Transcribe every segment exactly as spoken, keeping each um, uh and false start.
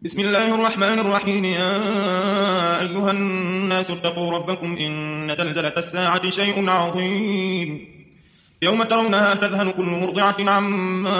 بسم الله الرحمن الرحيم. يا أيها الناس اتقوا ربكم إن زلزلة الساعة شيء عظيم، يوم ترونها تذهل كل مرضعة عما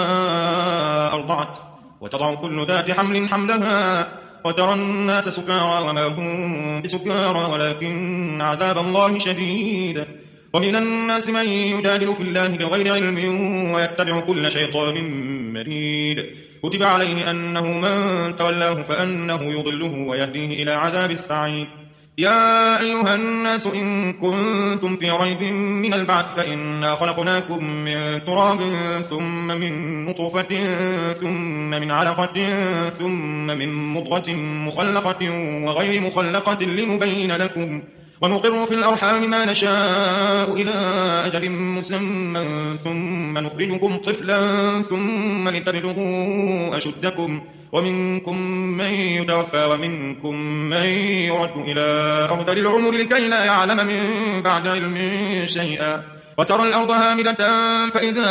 أرضعت وتضع كل ذات حمل حملها وترى الناس سكارى وما هم بسكارى ولكن عذاب الله شديد. ومن الناس من يجادل في الله بغير علم ويتبع كل شيطان مريد، كتب عليه أنه من تولاه فأنه يضله ويهديه إلى عذاب السعير. يا أيها الناس إن كنتم في ريب من البعث فإنا خلقناكم من تراب ثم من نطفة ثم من علقة ثم من مضغة مخلقة وغير مخلقة لنبين لكم، ونقر في الأرحام ما نشاء إلى أجل مسمى ثم نخرجكم طفلا ثم لتبلغوا أشدكم، ومنكم من يتوفى ومنكم من يرد إلى أرذل العمر لكي لا يعلم من بعد علم شيئا. وترى الأرض هامدة فإذا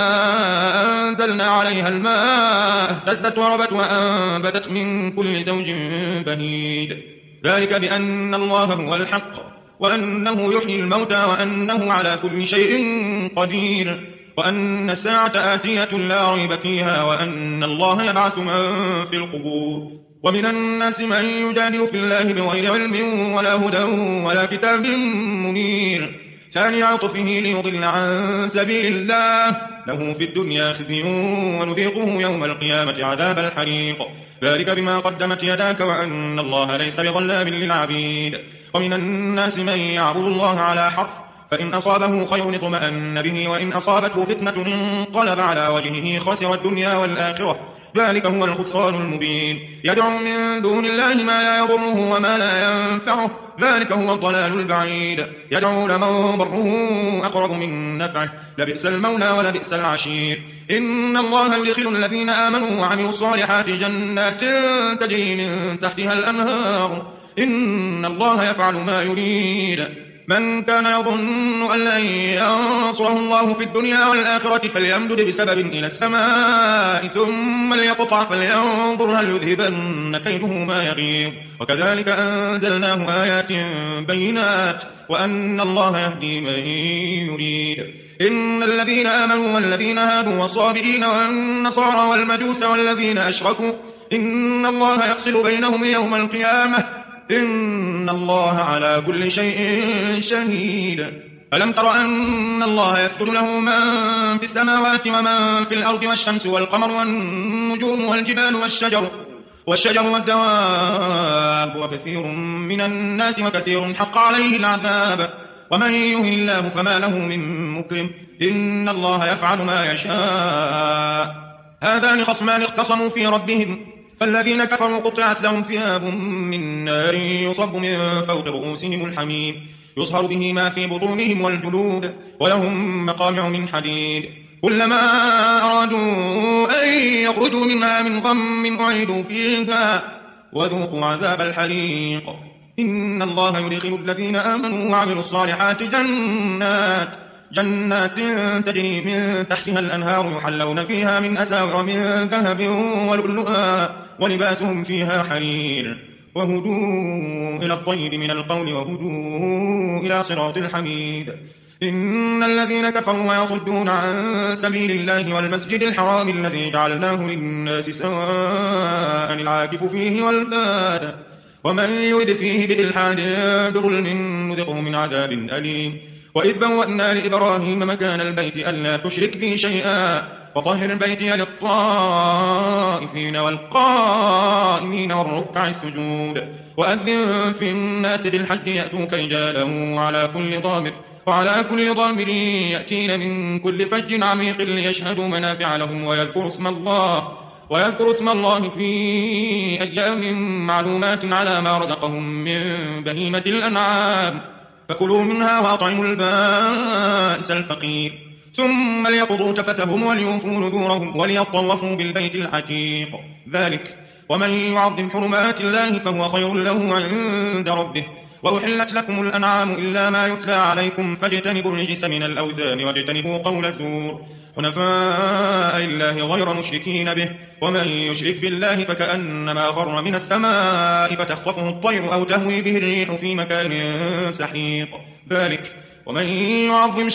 أنزلنا عليها الماء اهتزت وربت وأنبتت من كل زوج بهيج، ذلك بأن الله هو الحق وأنه يحيي الموتى وأنه على كل شيء قدير وأن الساعة آتية لا ريب فيها وأن الله يبعث من في القبور. ومن الناس من يجادل في الله بغير علم ولا هدى ولا كتاب منير، ثاني عطفه ليضل عن سبيل الله، له في الدنيا خزي ونذيقه يوم القيامة عذاب الحريق، ذلك بما قدمت يداك وأن الله ليس بظلام للعبيد. ومن الناس من يعبد الله على حرف، فإن أصابه خير اطمأن به وإن أصابته فتنة انقلب على وجهه خسر الدنيا والآخرة، ذلك هو الخسران المبين. يدعو من دون الله ما لا يضره وما لا ينفعه، ذلك هو الضلال البعيد. يدعو لمن ضره أقرب من نفعه، لبئس المولى ولبئس العشير. إن الله يدخل الذين آمنوا وعملوا الصالحات جنات تجري من تحتها الأنهار، إن الله يفعل ما يريد. من كان يظن أن لن ينصره الله في الدنيا والآخرة فليمدد بسبب إلى السماء ثم ليقطع فلينظر هل يذهبن كيده ما يغيظ، وكذلك أنزلناه آيات بينات وأن الله يهدي من يريد. إن الذين آمنوا والذين هادوا والصابئين والنصارى والمجوس والذين أشركوا إن الله يفصل بينهم يوم القيامة، إن الله على كل شيء شهيد. ألم تر أن الله يسجد له من في السماوات ومن في الأرض والشمس والقمر والنجوم والجبال والشجر والشجر والدواب وكثير من الناس وكثير حق عليه العذاب، ومن يهن الله فما له من مكرم، إن الله يفعل ما يشاء. هذان خصمان اختصموا في ربهم، فالذين كفروا قطعت لهم ثياب من نار يصب من فوق رؤوسهم الحميم، يصهر به ما في بطونهم والجلود، ولهم مقامع من حديد، كلما أرادوا أن يخرجوا منها من غم أعيدوا فيها وذوقوا عذاب الحريق. إن الله يدخل الذين آمنوا وعملوا الصالحات جنات جنات تجري من تحتها الأنهار يحلون فيها من أساور من ذهب ولؤلؤا ولباسهم فيها حرير، وهدوا إلى الطيب من القول وهدوا إلى صراط الحميد. إن الذين كفروا ويصدون عن سبيل الله والمسجد الحرام الذي جعلناه للناس سواء العاكف فيه والباد، ومن يرد فيه بإلحاد بظلم نذقه من عذاب أليم. وإذ بوأنا لإبراهيم مكان البيت ألا تشرك بي شيئا وطهر بيتي للطائفين والقائمين والركع السجود، وأذن في الناس بالحج يأتوك رجالا وعلى كل ضامر وعلى كل ضامر يأتين من كل فج عميق ليشهدوا منافع لهم ويذكروا اسم الله ويذكر اسم الله في أيام معلومات على ما رزقهم من بهيمة الأنعام، فكلوا منها وأطعموا البائس الفقير، ثم ليقضوا تفثهم وليوفوا نذورهم وليطوفوا بالبيت العتيق، ذلك ومن يعظم حرمات الله فهو خير له عند ربه. وأحلت لكم الأنعام إلا ما يتلى عليكم فاجتنبوا الرجس من الأوثان واجتنبوا قول الزور، حنفاء لله غير مشركين به ومن يشرك بالله فكأنما خر من السماء فتخطفه الطير أو تهوي به الريح في مكان سحيق ذلك ومن يعظم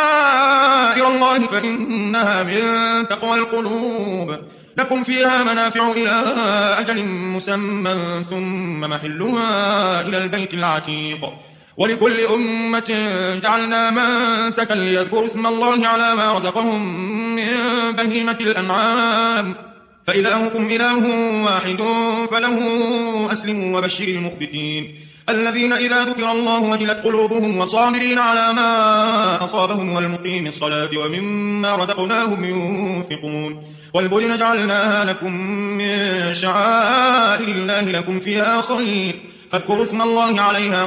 شعائر الله فإنها من تقوى القلوب لكم فيها منافع إلى أجل مسمى ثم محلها إلى البيت العتيق ولكل أمة جعلنا منسكا ليذكروا اسم الله على ما رزقهم من بهيمة الأنعام فإلهكم إله واحد فله أسلموا وبشر المخبتين الذين إذا ذكر الله وجلت قلوبهم وصابرين على ما أصابهم والمقيم الصلاة ومما رزقناهم ينفقون والبدن جعلناها لكم من شعائر الله لكم فيها خير فاذكروا اسم الله عليها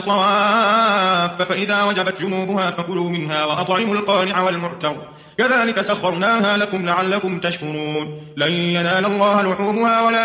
صواف فإذا وجبت جنوبها فكلوا منها وأطعموا القانع والمعتر كذلك سخرناها لكم لعلكم تشكرون لن ينال الله لحومها ولا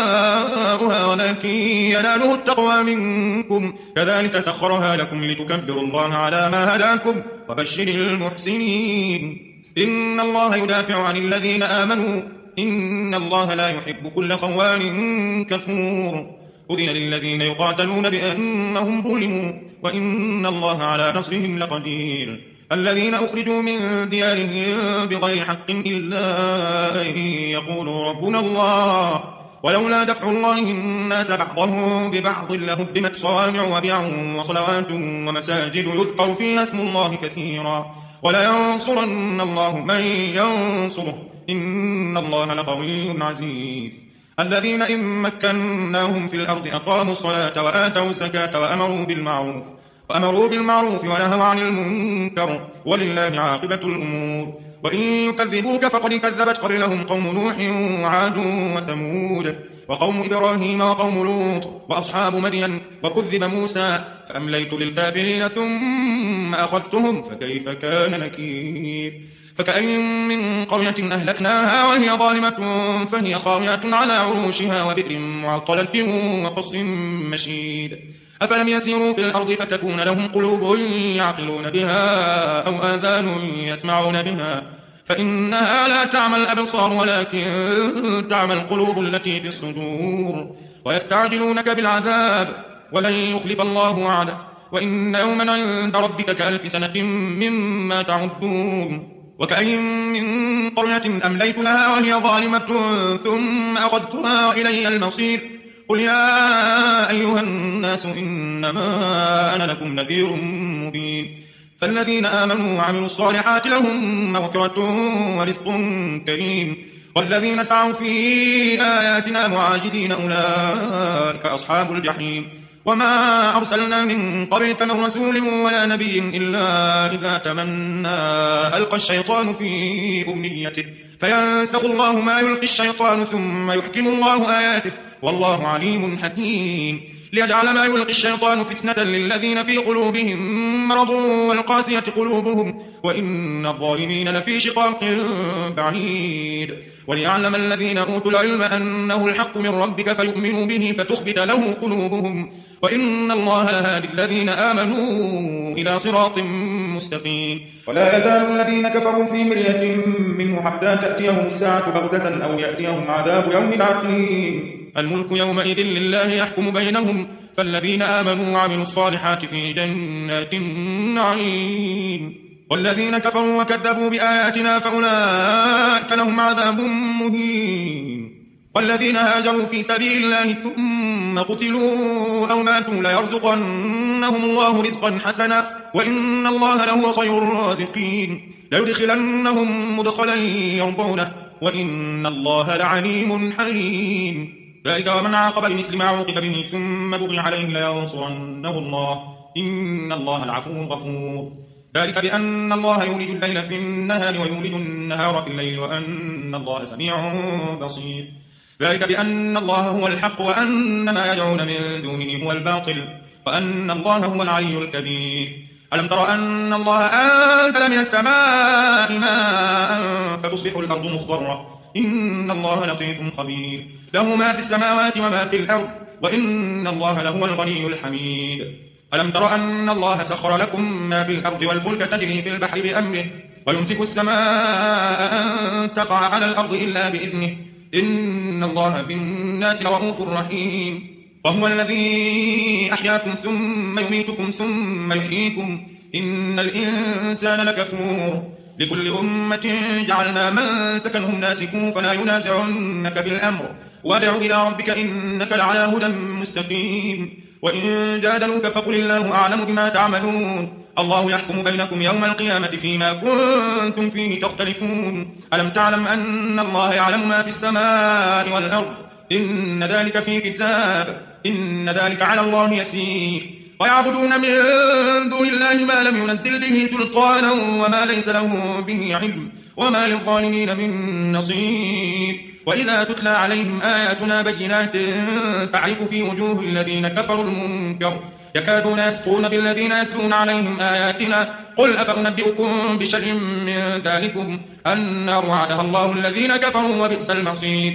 دماؤها ولكن يناله التقوى منكم كذلك سخرها لكم لتكبروا الله على ما هداكم وبشر المحسنين إن الله يدافع عن الذين آمنوا إن الله لا يحب كل خوان كفور أذن للذين يقاتلون بأنهم ظلموا وإن الله على نصرهم لقدير الذين أخرجوا من ديارهم بغير حق إلا أن يقولوا ربنا الله ولولا دفع الله الناس بعضهم ببعض لهدمت صوامع وبيع وصلوات ومساجد يذكر فيها اسم الله كثيرا ولينصرن الله من ينصره إن الله لقوي عزيز الذين إن مكناهم في الأرض أقاموا الصلاة وآتوا الزكاة وأمروا بالمعروف وأمروا بالمعروف ونهوا عن المنكر ولله عاقبة الأمور وإن يكذبوك فقد كذبت قبلهم قوم نوح وعاد وثمود وقوم إبراهيم وقوم لوط وأصحاب مدين وكذب موسى فأمليت للكافرين ثم أخذتهم فكيف كان نكير فكأين من قرية أهلكناها وهي ظالمة فهي خاوية على عروشها وبئر معطلة وقصر مشيد أفلم يسيروا في الأرض فتكون لهم قلوب يعقلون بها أو آذان يسمعون بها فإنها لا تعمى الأبصار ولكن تعمى القلوب التي في الصدور ويستعجلونك بالعذاب ولن يخلف الله وعده وإن يوما عند ربك كألف سنة مما تعدون وكأين من قرية أمليت لها وهي ظالمة ثم أخذتها وإلي المصير قل يا أيها الناس إنما أنا لكم نذير مبين فالذين آمنوا وعملوا الصالحات لهم مغفرة ورزق كريم والذين سعوا في آياتنا معاجزين أولئك أصحاب الجحيم وما أرسلنا من قبلك من رسول ولا نبي إلا إذا تمنى ألقى الشيطان في أمنيته فينسخ الله ما يلقي الشيطان ثم يحكم الله آياته والله عليم حكيم ليجعل ما يلقي الشيطان فتنة للذين في قلوبهم مرض والقاسية قلوبهم وإن الظالمين لفي شقاق بعيد وليعلم الذين أوتوا العلم أنه الحق من ربك فيؤمنوا به فتخبت له قلوبهم وإن الله لهادي الذين آمنوا إلى صراط مستقيم ولا يزال الذين كفروا في مرية منه حتى تأتيهم الساعة بغتة أو يأتيهم عذاب يوم عقيم الملك يومئذ لله يحكم بينهم فالذين آمنوا وعملوا الصالحات في جنات النعيم والذين كفروا وكذبوا بآياتنا فأولئك لهم عذاب مهين والذين هاجروا في سبيل الله ثم قتلوا أو ماتوا ليرزقنهم الله رزقا حسنا وإن الله لهو خير الرازقين ليدخلنهم مدخلا يرضونه وإن الله لعليم حليم ذلك ومن عاقب بمثل ما عوقب به ثم بغي عليه لينصرنه الله إن الله العفو غفور ذلك بأن الله يولج الليل في النهار ويولج النهار في الليل وأن الله سميع بصير ذلك بأن الله هو الحق وأن ما يدعون من دونه هو الباطل وأن الله هو العلي الكبير ألم تر أن الله أنزل من السماء ماء فتصبح الأرض مخضرة إن الله لطيف خبير له ما في السماوات وما في الأرض وإن الله لهو الغني الحميد ألم تر أن الله سخر لكم ما في الأرض والفلك تجري في البحر بأمره ويمسك السماء أن تقع على الأرض إلا بإذنه إن الله بالناس لرؤوف رحيم وهو الذي أحياكم ثم يميتكم ثم يحييكم إن الإنسان لكفور لكل أمة جعلنا من سكنهم ناسكوا فلا ينازعنك في الأمر وادع إلى ربك إنك لعلى هدى مستقيم وإن جادلوك فقل الله أعلم بما تعملون الله يحكم بينكم يوم القيامة فيما كنتم فيه تختلفون ألم تعلم أن الله يعلم ما في السماء والأرض إن ذلك في كتاب إن ذلك على الله يسير ويعبدون من دون الله ما لم ينزل به سلطانا وما ليس له به علم وما للظالمين من نصير وإذا تتلى عليهم آياتنا بينات تعرف في وجوه الذين كفروا المنكر يكادون يسطون بالذين يتلون عليهم آياتنا قل أفأنبئكم بشر من ذلكم النار وعدها الله الذين كفروا وبئس المصير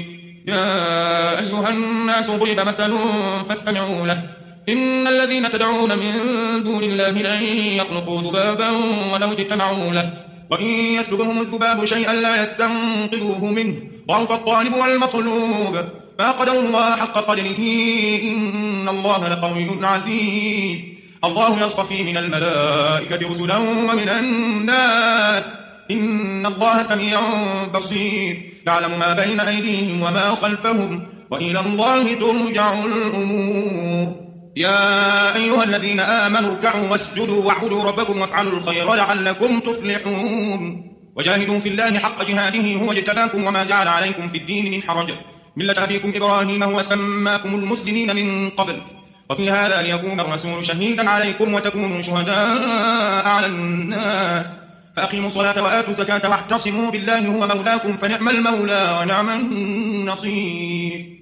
يا أيها الناس ضرب مثل فاستمعوا له إن الذين تدعون من دون الله لن يخلقوا ذبابا ولو اجتمعوا له وإن يسلبهم الذباب شيئا لا يستنقذوه منه ضعف الطالب والمطلوب ما قدروا الله حق قدره إن الله لقوي عزيز الله يصطفي من الملائكة رسلا ومن الناس إن الله سميع بصير يعلم ما بين أيديهم وما خلفهم وإلى الله ترجع الأمور يا أيها الذين آمنوا اركعوا واسجدوا واعبدوا ربكم وافعلوا الخير لعلكم تفلحون وجاهدوا في الله حق جهاده هو اجتباكم وما جعل عليكم في الدين من حرج ملة أبيكم إبراهيم هو سماكم المسلمين من قبل وفي هذا ليكون الرسول شهيدا عليكم وتكونوا شهداء على الناس فأقيموا الصلاة وآتوا الزكاة واعتصموا بالله هو مولاكم فنعم المولى ونعم النصير